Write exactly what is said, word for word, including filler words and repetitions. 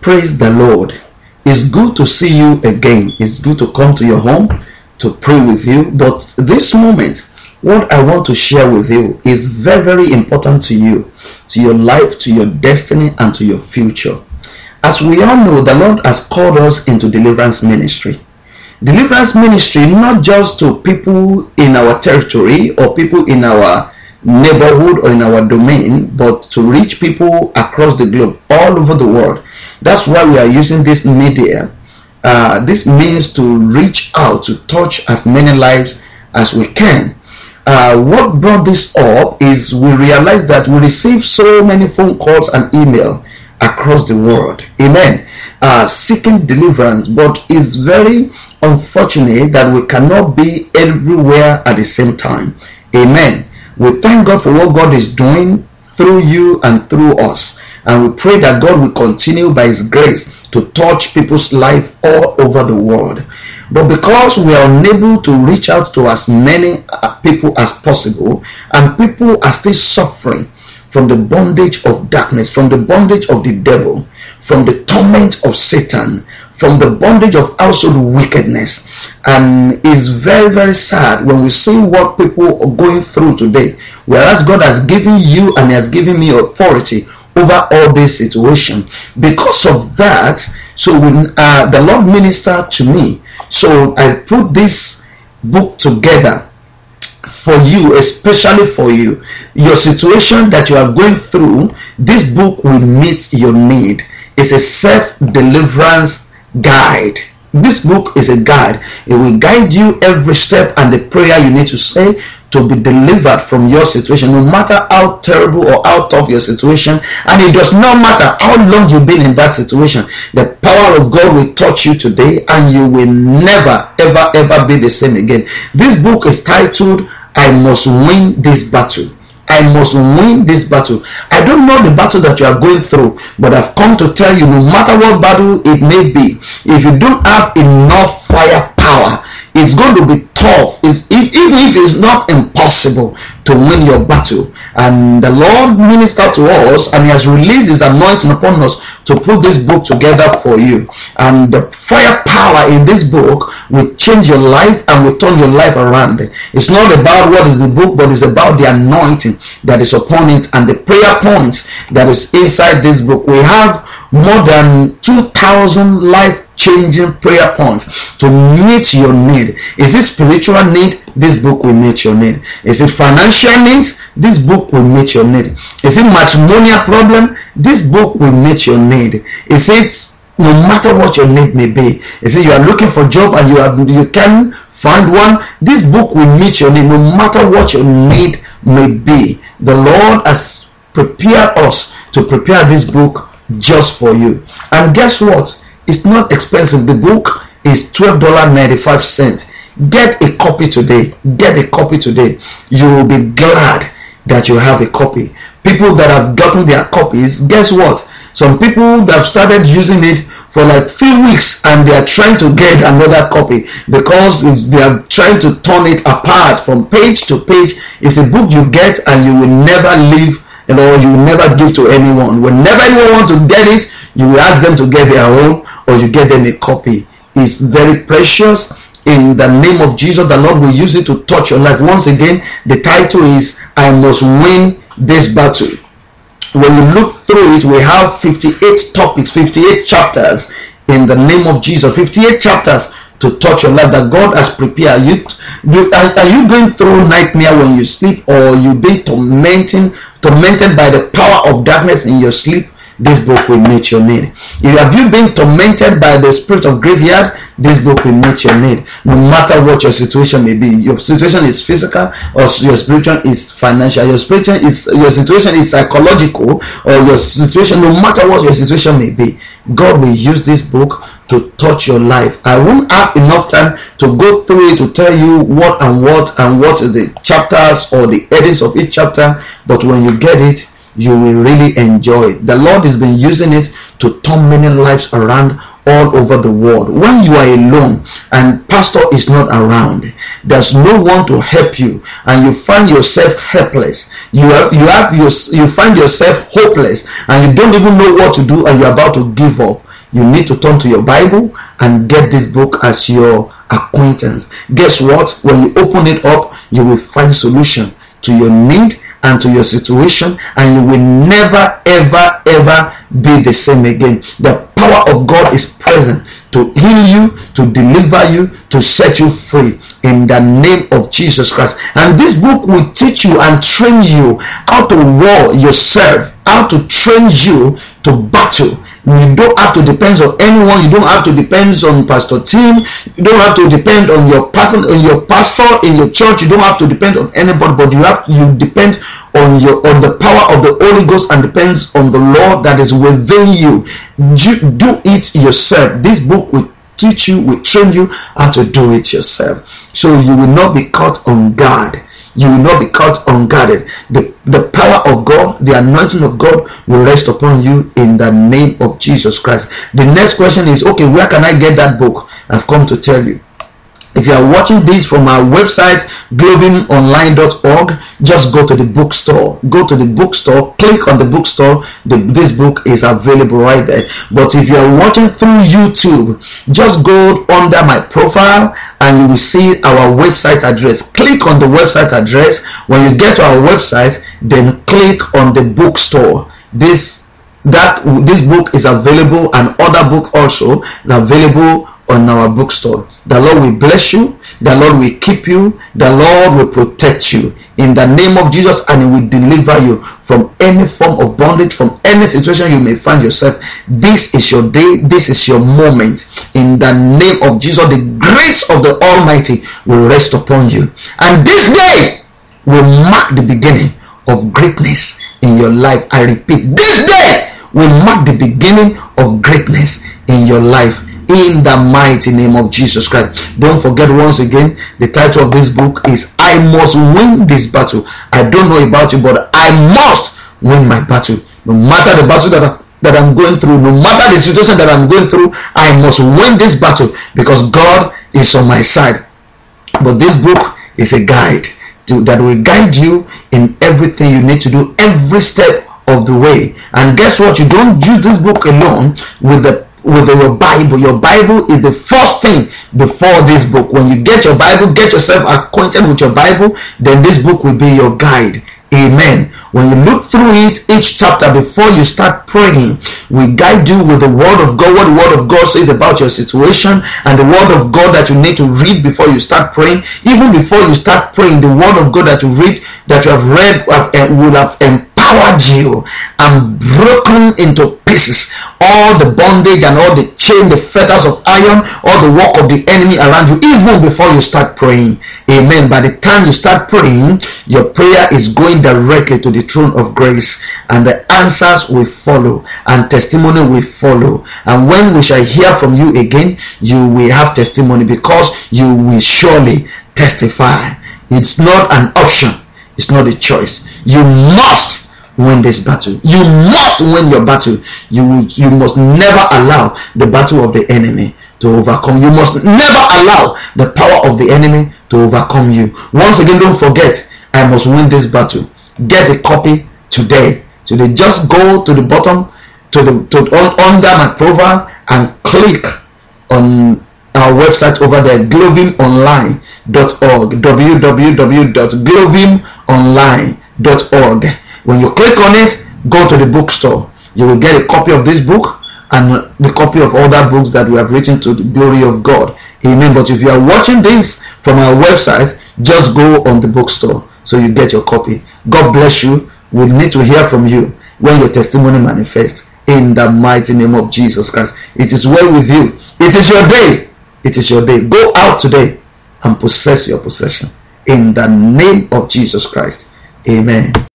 Praise the Lord. It's good to see you again. It's good to come to your home to pray with you. But this moment, what I want to share with you is very, very important to you, to your life, to your destiny, and to your future. As we all know, the Lord has called us into deliverance ministry. Deliverance ministry, not just to people in our territory or people in our neighborhood or in our domain, but to reach people across the globe, all over the world. That's why we are using this media. Uh, this means to reach out, to touch as many lives as we can. Uh, what brought this up is we realized that we receive so many phone calls and email across the world, amen, uh, seeking deliverance, but it's very unfortunate that we cannot be everywhere at the same time, amen. We thank God for what God is doing through you and through us, and we pray that God will continue by His grace to touch people's life all over the world. But because we are unable to reach out to as many people as possible, and people are still suffering from the bondage of darkness, from the bondage of the devil, from the torment of Satan, from the bondage of household wickedness. And it's very, very sad when we see what people are going through today, whereas God has given you and He has given me authority over all this situation. Because of that, so when uh, the Lord ministered to me, so I put this book together for you, especially for you. Your situation that you are going through, this book will meet your need. It's a self-deliverance guide. This book is a guide. It will guide you every step and the prayer you need to say to be delivered from your situation, no matter how terrible or how tough your situation. And it does not matter how long you've been in that situation. The power of God will touch you today and you will never, ever, ever be the same again. This book is titled, I Must Win This Battle. I must win this battle. I don't know the battle that you are going through, but I've come to tell you, no matter what battle it may be, if you don't have enough firepower, it's going to be tough. It's, if, even if it's not impossible to win your battle. And the Lord ministered to us, and He has released His anointing upon us to put this book together for you. And the firepower in this book will change your life and will turn your life around. It's not about what is the book, but it's about the anointing that is upon it and the prayer points that is inside this book. We have more than two thousand life-changing prayer points to meet your need. Is it spiritual need? This book will meet your need. Is it financial needs? This book will meet your need. Is it matrimonial problem? This book will meet your need. Is it, no matter what your need may be, is it you are looking for a job and you have you can find one? This book will meet your need, no matter what your need may be. The Lord has prepared us to prepare this book just for you. And guess what? It's not expensive. The book is twelve dollars and ninety-five cents. Get a copy today. Get a copy today. You will be glad that you have a copy. People that have gotten their copies, guess what? Some people that have started using it for like few weeks and they are trying to get another copy because it's, they are trying to turn it apart from page to page. It's a book you get and you will never leave, you know, you will never give to anyone. Whenever anyone wants to get it, you will ask them to get their own or you get them a copy. It's very precious. In the name of Jesus, the Lord will use it to touch your life. Once again, the title is I Must Win This Battle. When you look through it, we have fifty-eight topics, fifty-eight chapters in the name of Jesus. fifty-eight chapters to touch your life that God has prepared. You, you are, are you going through nightmare when you sleep, or you being tormenting, tormented by the power of darkness in your sleep? This book will meet your need. If have you been tormented by the spirit of graveyard, this book will meet your need. No matter what your situation may be, your situation is physical or your spiritual is financial, your spiritual is your situation is psychological, or your situation, no matter what your situation may be, God will use this book to touch your life. I won't have enough time to go through it to tell you what and what and what is the chapters or the headings of each chapter, but when you get it, you will really enjoy it. The Lord has been using it to turn many lives around all over the world. When you are alone and pastor is not around, there's no one to help you, and you find yourself helpless, you have you have your you find yourself hopeless, and you don't even know what to do, and you're about to give up. you need to turn to your Bible and get this book as your acquaintance. Guess what? When you open it up, you will find solution to your need and to your situation, and you will never ever ever be the same again. The power of God is present to heal you, to deliver you, to set you free in the name of Jesus Christ. And this book will teach you and train you how to war yourself, how to train you to battle. You don't have to depend on anyone. You don't have to depend on Pastor Tim. You don't have to depend on your person, on your pastor in your church. You don't have to depend on anybody, but you have you depend on your on the power of the Holy Ghost, and depends on the Lord that is within you. Do, do it yourself. This book will teach you, will train you how to do it yourself, so you will not be caught on guard. You will not be caught unguarded. The, the power of God, the anointing of God will rest upon you in the name of Jesus Christ. The next question is, okay, where can I get that book? I've come to tell you. If you are watching this from our website, glovim online dot org, just go to the bookstore. Go to the bookstore, click on the bookstore. The, this book is available right there. But if you are watching through YouTube, just go under my profile and you will see our website address. Click on the website address. When you get to our website, then click on the bookstore. This that this book is available, and other book also is available on our bookstore. The Lord will bless you. The Lord will keep you. The Lord will protect you in the name of Jesus, and He will deliver you from any form of bondage, from any situation you may find yourself. This is your day. This is your moment. In the name of Jesus, the grace of the Almighty will rest upon you, and this day will mark the beginning of greatness in your life. I repeat, this day will mark the beginning of greatness in your life, in the mighty name of Jesus Christ. Don't forget, once again, the title of this book is I Must Win This Battle. I don't know about you, but I must win my battle. No matter the battle that, I, that I'm going through, no matter the situation that I'm going through, I must win this battle because God is on my side. But this book is a guide to, that will guide you in everything you need to do, every step of the way. And guess what? You don't use this book alone with the with your Bible. Your Bible is the first thing before this book. When you get your Bible, get yourself acquainted with your Bible, then this book will be your guide. Amen. When you look through it, each chapter before you start praying, we guide you with the word of God, what the word of God says about your situation, and the word of God that you need to read before you start praying. Even before you start praying, the word of God that you read, that you have read, will have empowered you and broken into pieces all the bondage and all the chain, the fetters of iron, all the work of the enemy around you, even before you start praying. Amen. By the time you start praying, your prayer is going directly to the throne of grace, and the answers will follow, and testimony will follow. And when we shall hear from you again, you will have testimony, because you will surely testify. It's not an option. It's not a choice. You must win this battle. You must win your battle. You will, you must never allow the battle of the enemy to overcome. You must never allow the power of the enemy to overcome you. Once again, don't forget, I must win this battle. Get the copy today. Today, just go to the bottom, to the to on, under my profile, and click on our website over there, glovim online dot org. w w w dot glovim online dot org. When you click on it, go to the bookstore. You will get a copy of this book and the copy of other books that we have written to the glory of God. Amen. But if you are watching this from our website, just go on the bookstore so you get your copy. God bless you. We need to hear from you when your testimony manifests in the mighty name of Jesus Christ. It is well with you. It is your day. It is your day. Go out today and possess your possession in the name of Jesus Christ. Amen.